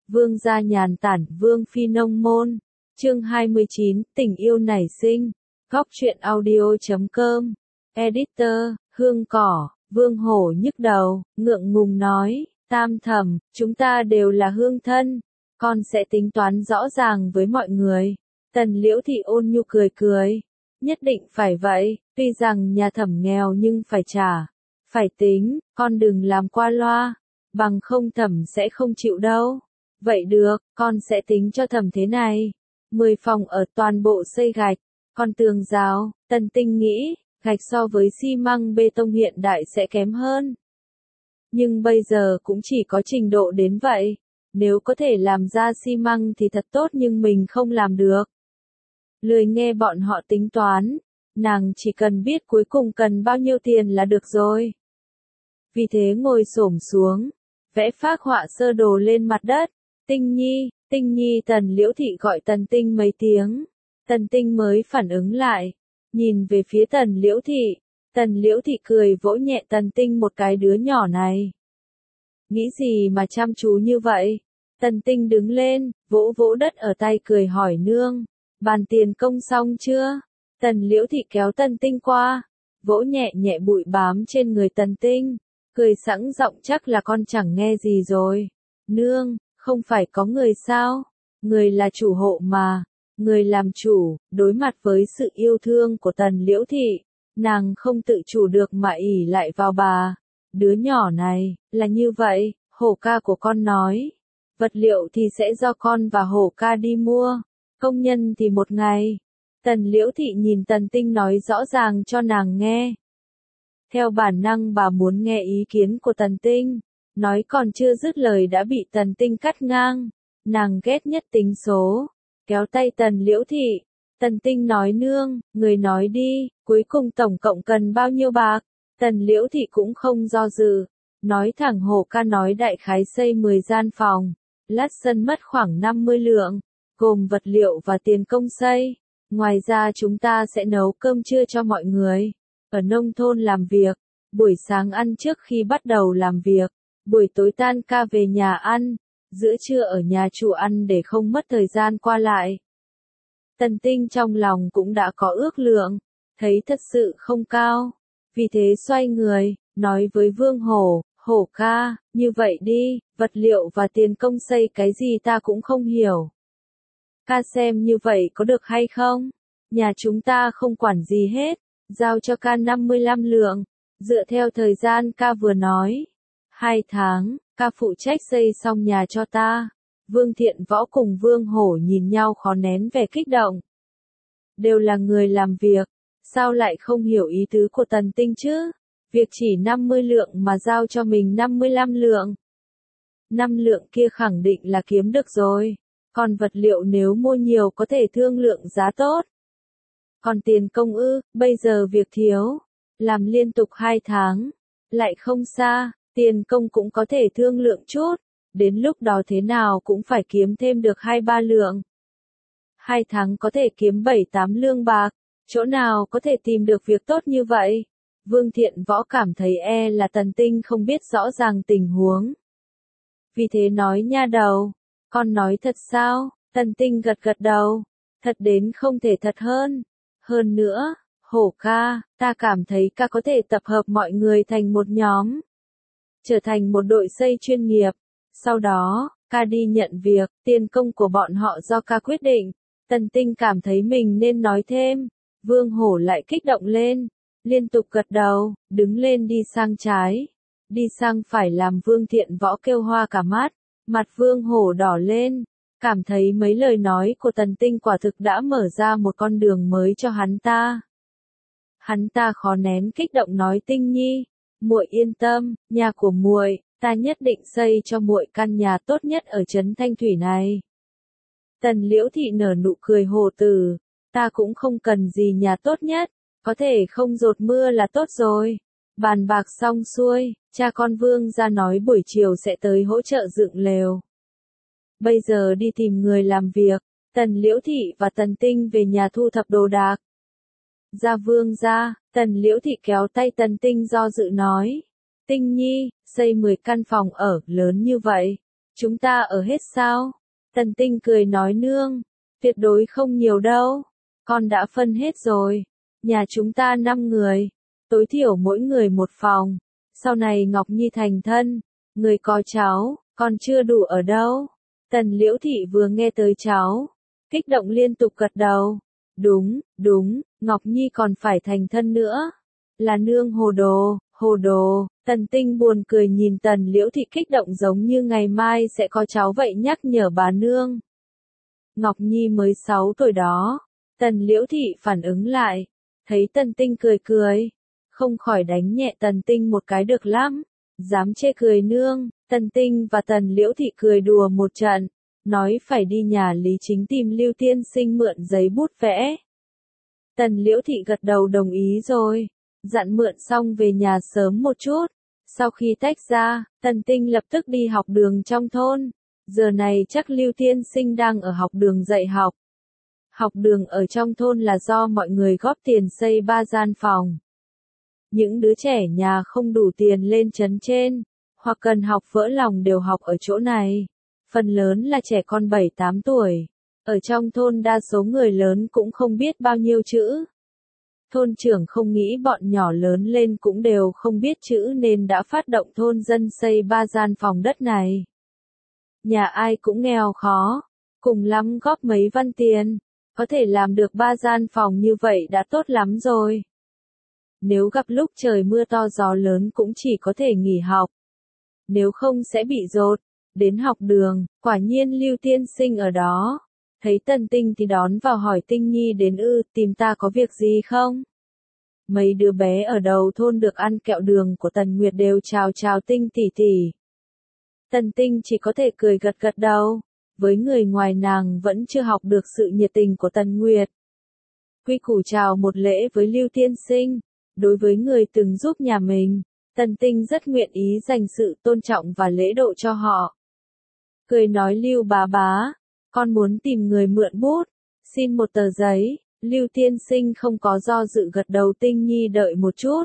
Vương gia nhàn tản, vương phi nông môn. Chương 29, tình yêu nảy sinh. Góc truyện audio.com. Editor, Hương Cỏ. Vương Hổ nhức đầu, ngượng ngùng nói, Tam Thẩm, chúng ta đều là hương thân, con sẽ tính toán rõ ràng với mọi người. Tần Liễu Thị ôn nhu cười cười, nhất định phải vậy, tuy rằng nhà Thẩm nghèo nhưng phải trả, phải tính, con đừng làm qua loa, bằng không Thẩm sẽ không chịu đâu. Vậy được, con sẽ tính cho Thẩm thế này, 10 phòng ở toàn bộ xây gạch, còn tường rào, Tần Tinh nghĩ, gạch so với xi măng bê tông hiện đại sẽ kém hơn. Nhưng bây giờ cũng chỉ có trình độ đến vậy, nếu có thể làm ra xi măng thì thật tốt nhưng mình không làm được. Lười nghe bọn họ tính toán, nàng chỉ cần biết cuối cùng cần bao nhiêu tiền là được rồi. Vì thế ngồi xổm xuống, vẽ phác họa sơ đồ lên mặt đất, Tinh Nhi, Tần Liễu Thị gọi Tần Tinh mấy tiếng, Tần Tinh mới phản ứng lại. Nhìn về phía Tần Liễu Thị cười vỗ nhẹ Tần Tinh một cái, đứa nhỏ này. Nghĩ gì mà chăm chú như vậy? Tần Tinh đứng lên, vỗ vỗ đất ở tay cười hỏi nương, bàn tiền công xong chưa? Tần Liễu Thị kéo Tần Tinh qua, vỗ nhẹ nhẹ bụi bám trên người Tần Tinh, cười sẵn giọng chắc là con chẳng nghe gì rồi. Nương, không phải có người sao? Người là chủ hộ mà. Người làm chủ, đối mặt với sự yêu thương của Tần Liễu Thị, nàng không tự chủ được mà ỷ lại vào bà. Đứa nhỏ này, là như vậy, Hổ ca của con nói. Vật liệu thì sẽ do con và Hổ ca đi mua, công nhân thì một ngày. Tần Liễu Thị nhìn Tần Tinh nói rõ ràng cho nàng nghe. Theo bản năng bà muốn nghe ý kiến của Tần Tinh, nói còn chưa dứt lời đã bị Tần Tinh cắt ngang. Nàng ghét nhất tính số. Kéo tay Tần Liễu Thị, Tần Tinh nói nương, người nói đi, cuối cùng tổng cộng cần bao nhiêu bạc? Tần Liễu Thị cũng không do dự, nói thẳng Hổ ca nói đại khái xây 10 gian phòng, lát sân mất khoảng 50 lượng, gồm vật liệu và tiền công xây. Ngoài ra chúng ta sẽ nấu cơm trưa cho mọi người. Ở nông thôn làm việc, buổi sáng ăn trước khi bắt đầu làm việc, buổi tối tan ca về nhà ăn. Giữa trưa ở nhà chủ ăn để không mất thời gian qua lại. Tần Tinh trong lòng cũng đã có ước lượng, thấy thật sự không cao. Vì thế xoay người, nói với Vương Hổ, Hổ ca, như vậy đi, vật liệu và tiền công xây cái gì ta cũng không hiểu. Ca xem như vậy có được hay không? Nhà chúng ta không quản gì hết, giao cho ca 55 lượng, dựa theo thời gian ca vừa nói. 2 tháng. Ca phụ trách xây xong nhà cho ta. Vương Thiện Võ cùng Vương Hổ nhìn nhau khó nén vẻ kích động. Đều là người làm việc, sao lại không hiểu ý tứ của Tần Tinh chứ? Việc chỉ 50 lượng mà giao cho mình 55 lượng. 5 lượng kia khẳng định là kiếm được rồi. Còn vật liệu nếu mua nhiều có thể thương lượng giá tốt. Còn tiền công bây giờ việc thiếu. Làm liên tục 2 tháng. Lại không xa. Tiền công cũng có thể thương lượng chút, đến lúc đó thế nào cũng phải kiếm thêm được 2-3 lượng. 2 tháng có thể kiếm 7-8 lương bạc, chỗ nào có thể tìm được việc tốt như vậy? Vương Thiện Võ cảm thấy là Tần Tinh không biết rõ ràng tình huống. Vì thế nói nha đầu, con nói thật sao? Tần Tinh gật gật đầu, thật đến không thể thật hơn. Hơn nữa, Hổ ca, ta cảm thấy ca có thể tập hợp mọi người thành một nhóm. Trở thành một đội xây chuyên nghiệp. Sau đó, ca đi nhận việc, tiền công của bọn họ do ca quyết định. Tần Tinh cảm thấy mình nên nói thêm. Vương Hổ lại kích động lên, liên tục gật đầu, đứng lên đi sang trái. Đi sang phải làm Vương Thiện Võ kêu hoa cả mắt. Mặt Vương Hổ đỏ lên, cảm thấy mấy lời nói của Tần Tinh quả thực đã mở ra một con đường mới cho hắn ta. Hắn ta khó nén kích động nói Tinh Nhi. Muội yên tâm, nhà của muội, ta nhất định xây cho muội căn nhà tốt nhất ở trấn Thanh Thủy này. Tần Liễu Thị nở nụ cười hồ tử, ta cũng không cần gì nhà tốt nhất, có thể không dột mưa là tốt rồi. Bàn bạc xong xuôi, cha con Vương ra nói buổi chiều sẽ tới hỗ trợ dựng lều. Bây giờ đi tìm người làm việc, Tần Liễu Thị và Tần Tinh về nhà thu thập đồ đạc. Ra Vương ra, Tần Liễu Thị kéo tay Tần Tinh do dự nói. Tinh Nhi, xây 10 căn phòng ở, lớn như vậy. Chúng ta ở hết sao? Tần Tinh cười nói nương, tuyệt đối không nhiều đâu, con đã phân hết rồi. Nhà chúng ta 5 người, tối thiểu mỗi người một phòng. Sau này Ngọc Nhi thành thân, người có cháu, còn chưa đủ ở đâu. Tần Liễu Thị vừa nghe tới cháu, kích động liên tục gật đầu. Đúng, đúng, Ngọc Nhi còn phải thành thân nữa. Là nương hồ đồ, hồ đồ. Tần Tinh buồn cười nhìn Tần Liễu Thị kích động giống như ngày mai sẽ có cháu vậy nhắc nhở bà nương. Ngọc Nhi mới 6 tuổi đó. Tần Liễu Thị phản ứng lại, thấy Tần Tinh cười cười, không khỏi đánh nhẹ Tần Tinh một cái được lắm. Dám chê cười nương. Tần Tinh và Tần Liễu Thị cười đùa một trận, nói phải đi nhà Lý Chính tìm Lưu Tiên Sinh mượn giấy bút vẽ. Tần Liễu Thị gật đầu đồng ý rồi, dặn mượn xong về nhà sớm một chút. Sau khi tách ra, Tần Tinh lập tức đi học đường trong thôn. Giờ này chắc Lưu Tiên Sinh đang ở học đường dạy học. Học đường ở trong thôn là do mọi người góp tiền xây 3 gian phòng. Những đứa trẻ nhà không đủ tiền lên trấn trên, hoặc cần học vỡ lòng đều học ở chỗ này. Phần lớn là trẻ con 7-8 tuổi. Ở trong thôn đa số người lớn cũng không biết bao nhiêu chữ. Thôn trưởng không nghĩ bọn nhỏ lớn lên cũng đều không biết chữ nên đã phát động thôn dân xây 3 gian phòng đất này. Nhà ai cũng nghèo khó, cùng lắm góp mấy văn tiền, có thể làm được 3 gian phòng như vậy đã tốt lắm rồi. Nếu gặp lúc trời mưa to gió lớn cũng chỉ có thể nghỉ học. Nếu không sẽ bị dột. Đến học đường, quả nhiên Lưu Tiên Sinh ở đó. Thấy Tần Tinh thì đón vào hỏi Tinh Nhi đến tìm ta có việc gì không? Mấy đứa bé ở đầu thôn được ăn kẹo đường của Tần Nguyệt đều chào chào Tinh tỷ tỷ. Tần Tinh chỉ có thể cười gật gật đầu. Với người ngoài nàng vẫn chưa học được sự nhiệt tình của Tần Nguyệt. Quy củ chào một lễ với Lưu Tiên Sinh. Đối với người từng giúp nhà mình, Tần Tinh rất nguyện ý dành sự tôn trọng và lễ độ cho họ. Cười nói Lưu bá, con muốn tìm người mượn bút, xin một tờ giấy. Lưu Tiên Sinh không có do dự gật đầu. Tinh Nhi đợi một chút.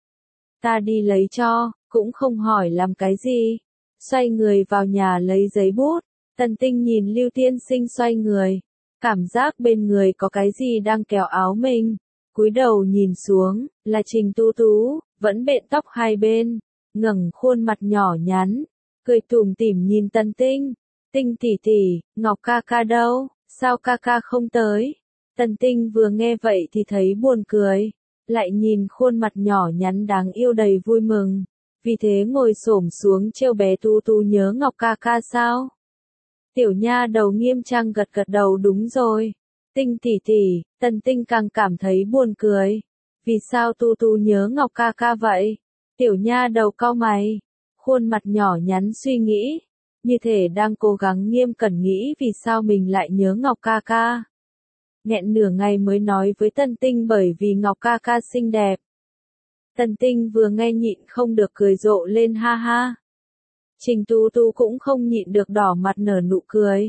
Ta đi lấy cho, cũng không hỏi làm cái gì. Xoay người vào nhà lấy giấy bút. Tần Tinh nhìn Lưu Tiên Sinh xoay người, cảm giác bên người có cái gì đang kéo áo mình. Cúi đầu nhìn xuống, là Trình Tú Tú, vẫn bện tóc hai bên, ngẩng khuôn mặt nhỏ nhắn, cười tủm tỉm nhìn Tần Tinh. Tinh tỷ tỷ, Ngọc ca ca đâu, sao ca ca không tới? Tần Tinh vừa nghe vậy thì thấy buồn cười, lại nhìn khuôn mặt nhỏ nhắn đáng yêu đầy vui mừng, vì thế ngồi xổm xuống trêu bé Tú Tú nhớ Ngọc ca ca sao? Tiểu nha đầu nghiêm trang gật gật đầu đúng rồi. Tinh tỷ tỷ, Tần Tinh càng cảm thấy buồn cười. Vì sao Tu Tu nhớ Ngọc ca ca vậy? Tiểu nha đầu cau mày, khuôn mặt nhỏ nhắn suy nghĩ, như thể đang cố gắng nghiêm cẩn nghĩ vì sao mình lại nhớ Ngọc ca ca. Nghẹn nửa ngày mới nói với Tần Tinh bởi vì Ngọc ca ca xinh đẹp. Tần Tinh vừa nghe nhịn không được cười rộ lên ha ha. Trình Tú Tú cũng không nhịn được đỏ mặt nở nụ cười.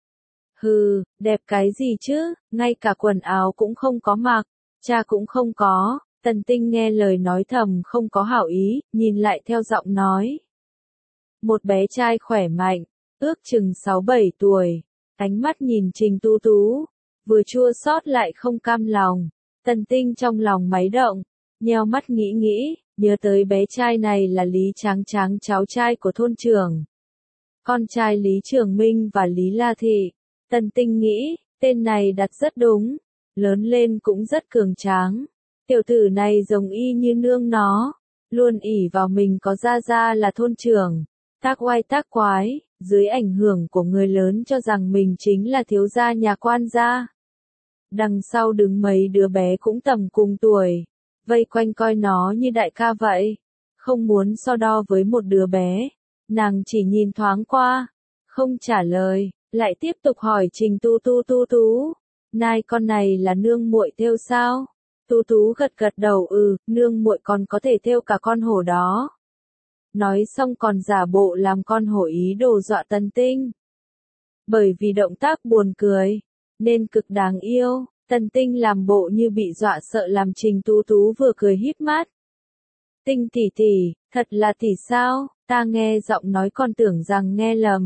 Hừ, đẹp cái gì chứ, ngay cả quần áo cũng không có mặc, cha cũng không có. Tần Tinh nghe lời nói thầm không có hảo ý, nhìn lại theo giọng nói. Một bé trai khỏe mạnh, ước chừng 6-7 tuổi, ánh mắt nhìn Trình Tú Tú, vừa chua xót lại không cam lòng. Tần Tinh trong lòng máy động, nheo mắt nghĩ nghĩ, nhớ tới bé trai này là Lý Tráng Tráng cháu trai của thôn trưởng. Con trai Lý Trường Minh và Lý La Thị. Tần Tinh nghĩ, tên này đặt rất đúng, lớn lên cũng rất cường tráng. Tiểu tử này giống y như nương nó, luôn ỷ vào mình có gia gia là thôn trưởng, tác oai tác quái, dưới ảnh hưởng của người lớn cho rằng mình chính là thiếu gia nhà quan gia. Đằng sau đứng mấy đứa bé cũng tầm cùng tuổi, vây quanh coi nó như đại ca vậy, không muốn so đo với một đứa bé, nàng chỉ nhìn thoáng qua, không trả lời. Lại tiếp tục hỏi Trình Tú, nai con này là nương muội thêu sao? Tú gật gật đầu nương muội còn có thể thêu cả con hổ đó. Nói xong còn giả bộ làm con hổ ý đồ dọa Tần Tinh. Bởi vì động tác buồn cười, nên cực đáng yêu, Tần Tinh làm bộ như bị dọa sợ làm Trình Tú vừa cười híp mắt. Tinh tỷ tỷ, thật là tỷ sao? Ta nghe giọng nói còn tưởng rằng nghe lầm.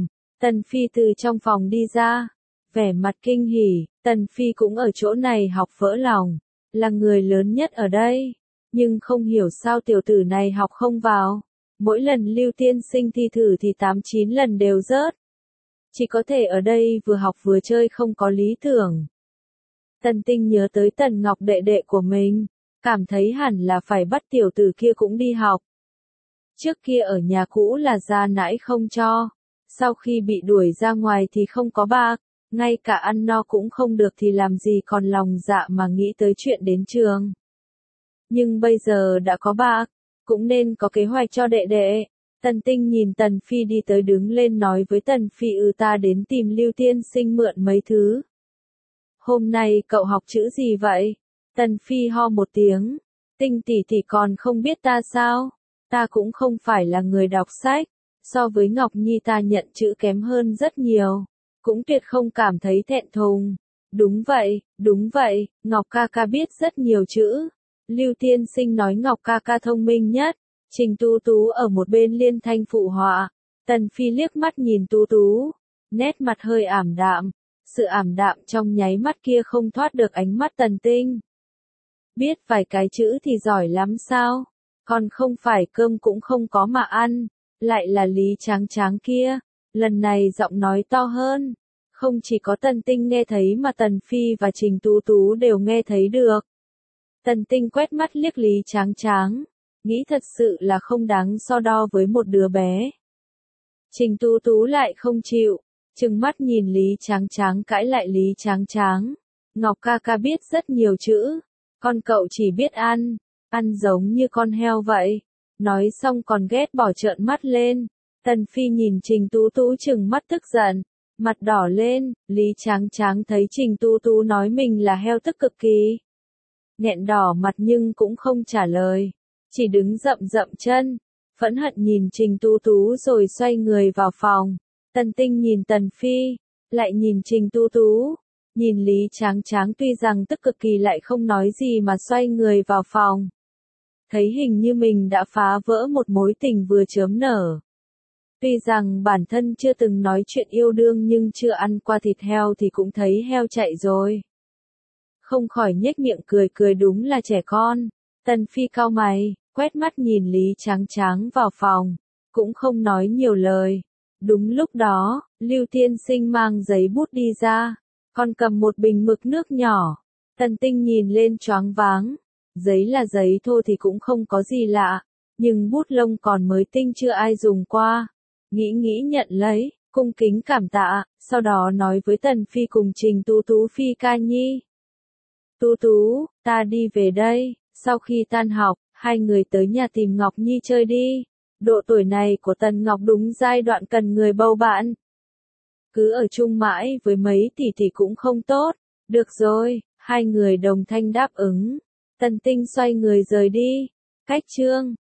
Tần Phi từ trong phòng đi ra, vẻ mặt kinh hỉ, Tần Phi cũng ở chỗ này học vỡ lòng, là người lớn nhất ở đây, nhưng không hiểu sao tiểu tử này học không vào, mỗi lần Lưu Tiên Sinh thi thử thì 8-9 lần đều rớt. Chỉ có thể ở đây vừa học vừa chơi không có lý tưởng. Tần Tinh nhớ tới Tần Ngọc đệ đệ của mình, cảm thấy hẳn là phải bắt tiểu tử kia cũng đi học. Trước kia ở nhà cũ là gia nãi không cho, sau khi bị đuổi ra ngoài thì không có bạc, ngay cả ăn no cũng không được thì làm gì còn lòng dạ mà nghĩ tới chuyện đến trường. Nhưng bây giờ đã có bạc, cũng nên có kế hoạch cho đệ đệ. Tần Tinh nhìn Tần Phi đi tới đứng lên nói với Tần Phi ta đến tìm Lưu Tiên Sinh mượn mấy thứ. Hôm nay cậu học chữ gì vậy? Tần Phi ho một tiếng. Tinh tỷ tỷ còn không biết ta sao? Ta cũng không phải là người đọc sách. So với Ngọc Nhi ta nhận chữ kém hơn rất nhiều. Cũng tuyệt không cảm thấy thẹn thùng. Đúng vậy, Ngọc ca ca biết rất nhiều chữ. Lưu Tiên Sinh nói Ngọc ca ca thông minh nhất. Trình Tú Tú ở một bên liên thanh phụ họa. Tần Phi liếc mắt nhìn Tú Tú. Nét mặt hơi ảm đạm. Sự ảm đạm trong nháy mắt kia không thoát được ánh mắt Tần Tinh. Biết vài cái chữ thì giỏi lắm sao? Còn không phải cơm cũng không có mà ăn. Lại là Lý Tráng Tráng kia. Lần này giọng nói to hơn. Không chỉ có Tần Tinh nghe thấy mà Tần Phi và Trình Tú Tú đều nghe thấy được. Tần Tinh quét mắt liếc Lý Tráng Tráng. Nghĩ thật sự là không đáng so đo với một đứa bé. Trình Tú Tú lại không chịu. Trừng mắt nhìn Lý Tráng Tráng cãi lại Lý Tráng Tráng. Ngọc ca ca biết rất nhiều chữ. Con cậu chỉ biết ăn. Ăn giống như con heo vậy. Nói xong còn ghét bỏ trợn mắt lên. Tần Phi nhìn Trình Tú Tú trừng mắt tức giận. Mặt đỏ lên. Lý Tráng Tráng thấy Trình Tú Tú nói mình là heo tức cực kỳ. Nghẹn đỏ mặt nhưng cũng không trả lời. Chỉ đứng rậm rậm chân. Phẫn hận nhìn Trình Tú Tú rồi xoay người vào phòng. Tần Tinh nhìn Tần Phi, lại nhìn Trình Tú Tú, nhìn Lý Tráng Tráng tuy rằng tức cực kỳ lại không nói gì mà xoay người vào phòng. Thấy hình như mình đã phá vỡ một mối tình vừa chớm nở. Tuy rằng bản thân chưa từng nói chuyện yêu đương nhưng chưa ăn qua thịt heo thì cũng thấy heo chạy rồi. Không khỏi nhếch miệng cười đúng là trẻ con. Tần Phi cau mày, quét mắt nhìn Lý Tráng Tráng vào phòng, cũng không nói nhiều lời. Đúng lúc đó, Lưu Tiên Sinh mang giấy bút đi ra, còn cầm một bình mực nước nhỏ. Tần Tinh nhìn lên choáng váng. Giấy là giấy thô thì cũng không có gì lạ, nhưng bút lông còn mới tinh chưa ai dùng qua. Nghĩ nhận lấy, cung kính cảm tạ, sau đó nói với Tần Phi cùng Trình Tú Tú Phi ca nhi. Tú Tú, ta đi về đây, sau khi tan học, hai người tới nhà tìm Ngọc Nhi chơi đi. Độ tuổi này của Tần Ngọc đúng giai đoạn cần người bầu bạn. Cứ ở chung mãi với mấy tỷ tỷ cũng không tốt. Được rồi, hai người đồng thanh đáp ứng. Tần Tinh xoay người rời đi. Cách chương